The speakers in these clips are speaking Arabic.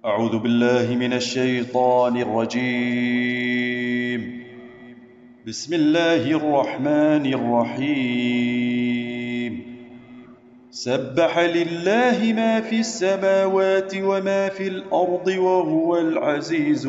أعوذ بالله من الشيطان الرجيم. بسم الله الرحمن الرحيم. سبح لله ما في السماوات وما في الأرض وهو العزيز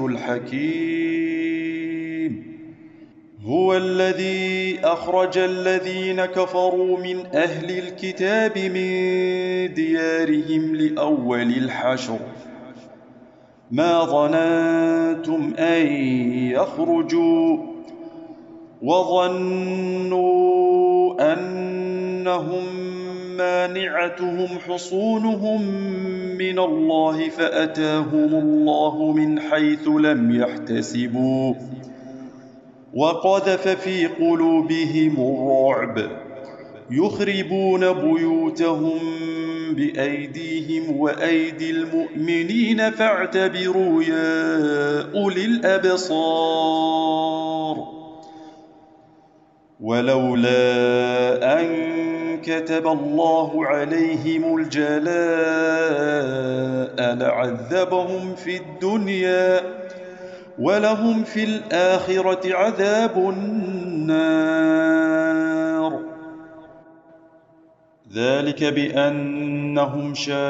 الحكيم. هو الذي أخرج الذين كفروا من أهل الكتاب من ديارهم لأول الحشر ما ظننتم أن يخرجوا وظنوا أنهم مانعتهم حصونهم من الله فأتاهم الله من حيث لم يحتسبوا وقذف في قلوبهم الرعب يخربون بيوتهم بأيديهم وأيدي المؤمنين فاعتبروا يا أولي الأبصار. ولولا أن كتب الله عليهم الجلاء لعذبهم في الدنيا ولهم في الآخرة عذاب النار. ذلك بأنهم شاقوا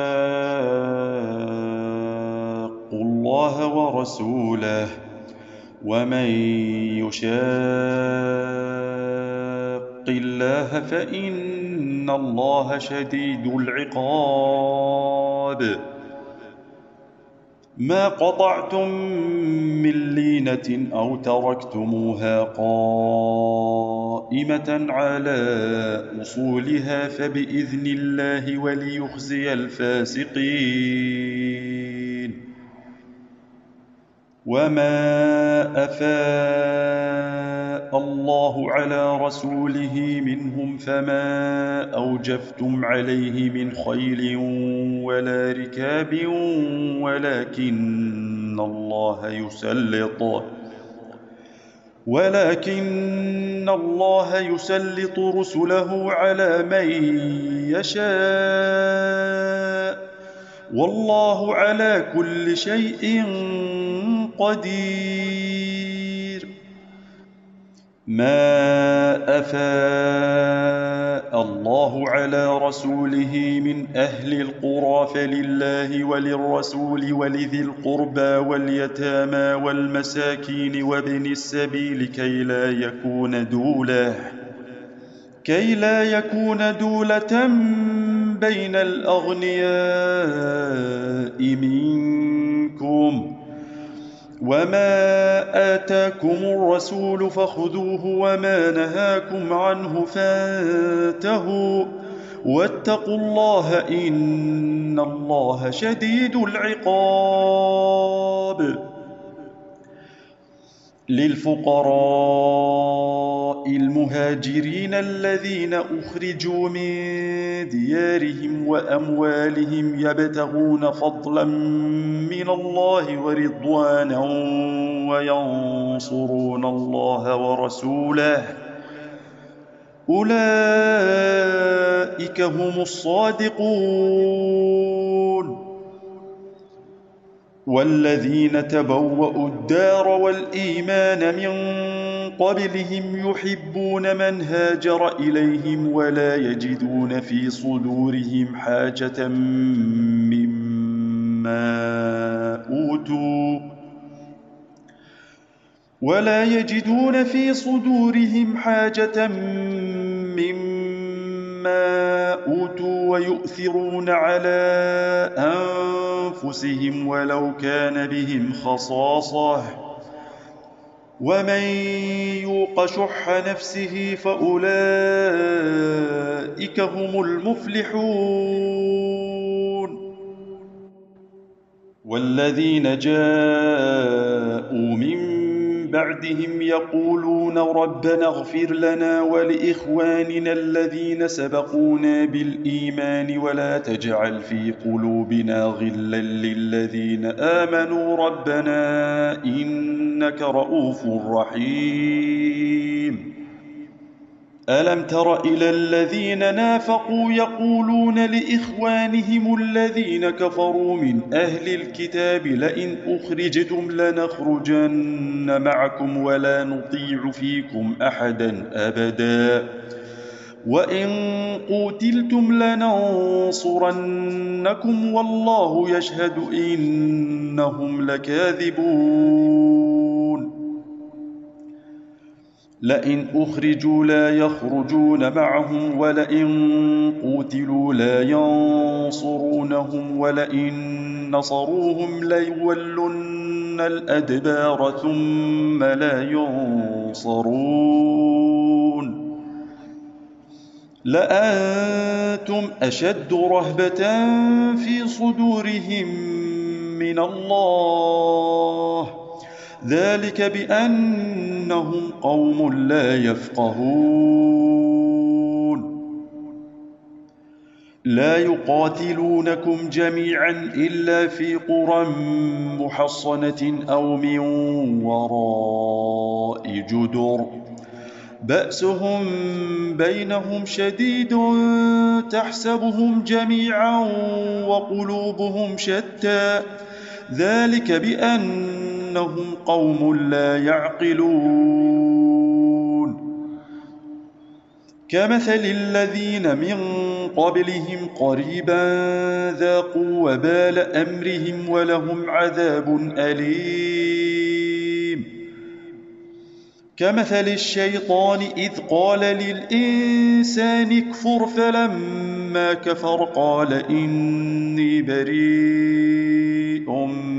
الله ورسوله ومن يشاق الله فإن الله شديد العقاب. ما قطعتم من لينة أو تركتموها قائمة على أصولها فبإذن الله وليخزي الفاسقين. وما أفاء الله على رسوله منهم فما أوجفتم عليه من خيل ولا ركاب ولكن الله يسلط رسله على من يشاء والله على كل شيء قدير. ما أفاء الله على رسوله من أهل القرى فلله وللرسول ولذي القربى واليتامى والمساكين وابن السبيل كي لا يكون دولة بين الأغنياء منكم. وما آتاكم الرسول فخذوه وما نهاكم عنه فانتهوا واتقوا الله إن الله شديد العقاب. للفقراء المهاجرين الذين أخرجوا من ديارهم وأموالهم يبتغون فضلا من الله ورضوانا وينصرون الله ورسوله أولئك هم الصادقون. والذين تبوأوا الدار والإيمان من قبلهم يحبون من هاجر إليهم ولا يجدون في صدورهم حاجة مما أوتوا ويؤثرون على أنفسهم ولو كان بهم خصاصة ومن يوق شح نفسه فأولئك هم المفلحون. والذين جاءوا من بعدهم يقولون ربنا اغفر لنا ولإخواننا الذين سبقونا بالإيمان ولا تجعل في قلوبنا غلا للذين آمنوا ربنا إنك رؤوف رحيم. ألم تر إلى الذين نافقوا يقولون لإخوانهم الذين كفروا من أهل الكتاب لئن أخرجتم لنخرجن معكم ولا نطيع فيكم أحدا أبدا وإن قوتلتم لننصرنكم والله يشهد إنهم لكاذبون لئن أخرجوا لا يخرجون معهم ولئن قوتلوا لا ينصرونهم ولئن نصروهم ليولن الأدبار ثم لا ينصرون لأنتم أشد رهبة في صدورهم من الله ذلك بأنهم قوم لا يفقهون لا يقاتلونكم جميعا إلا في قرى محصنة أو من وراء جدر بأسهم بينهم شديد تحسبهم جميعا وقلوبهم شتى ذلك بأنهم قوم لا يعقلون كمثل الذين من قبلهم قريبا ذاقوا وبال أمرهم ولهم عذاب أليم كمثل الشيطان إذ قال للإنسان اكفر فلما كفر قال إني بريء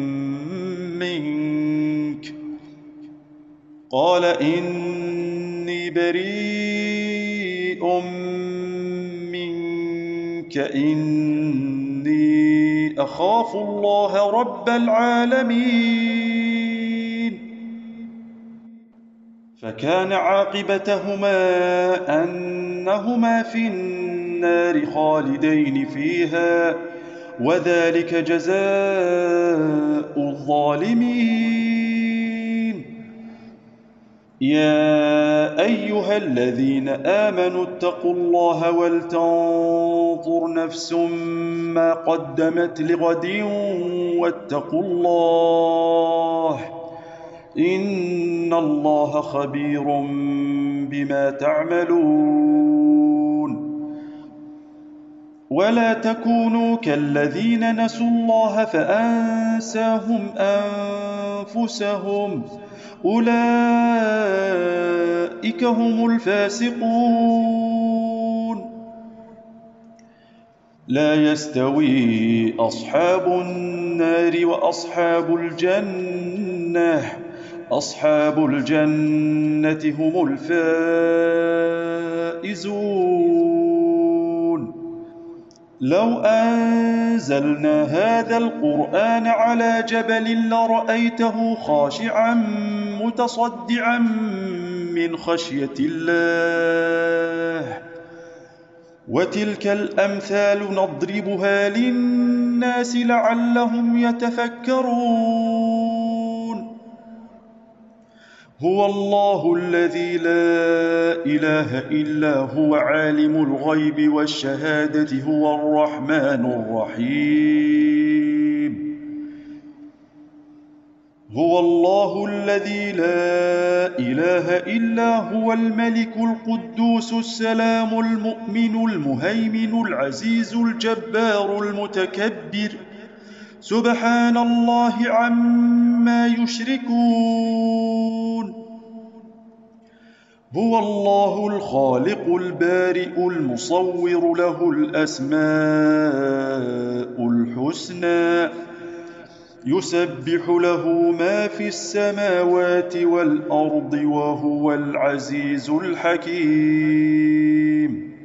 منك إني أخاف الله رب العالمين فكان عاقبتهما أنهما في النار خالدين فيها وذلك جزاء الظالمين يا أيها الذين آمنوا اتقوا الله ولتنظر نفس ما قدمت لغد واتقوا الله إن الله خبير بما تعملون ولا تكونوا كالذين نسوا الله فأنساهم أنفسهم أولئك هم الفاسقون لا يستوي أصحاب النار وأصحاب الجنة أصحاب الجنة هم الفائزون لو أنزلنا هذا القرآن على جبل لرأيته خاشعا متصدعا من خشية الله وتلك الأمثال نضربها للناس لعلهم يتفكرون هو الله الذي لا إله إلا هو عالم الغيب والشهادة هو الرحمن الرحيم هو الله الذي لا إله إلا هو الملك القدوس السلام المؤمن المهيمن العزيز الجبار المتكبر سبحان الله عما يشركون هو الله الخالق البارئ المصور له الأسماء الحسنى يسبح له ما في السماوات والأرض وهو العزيز الحكيم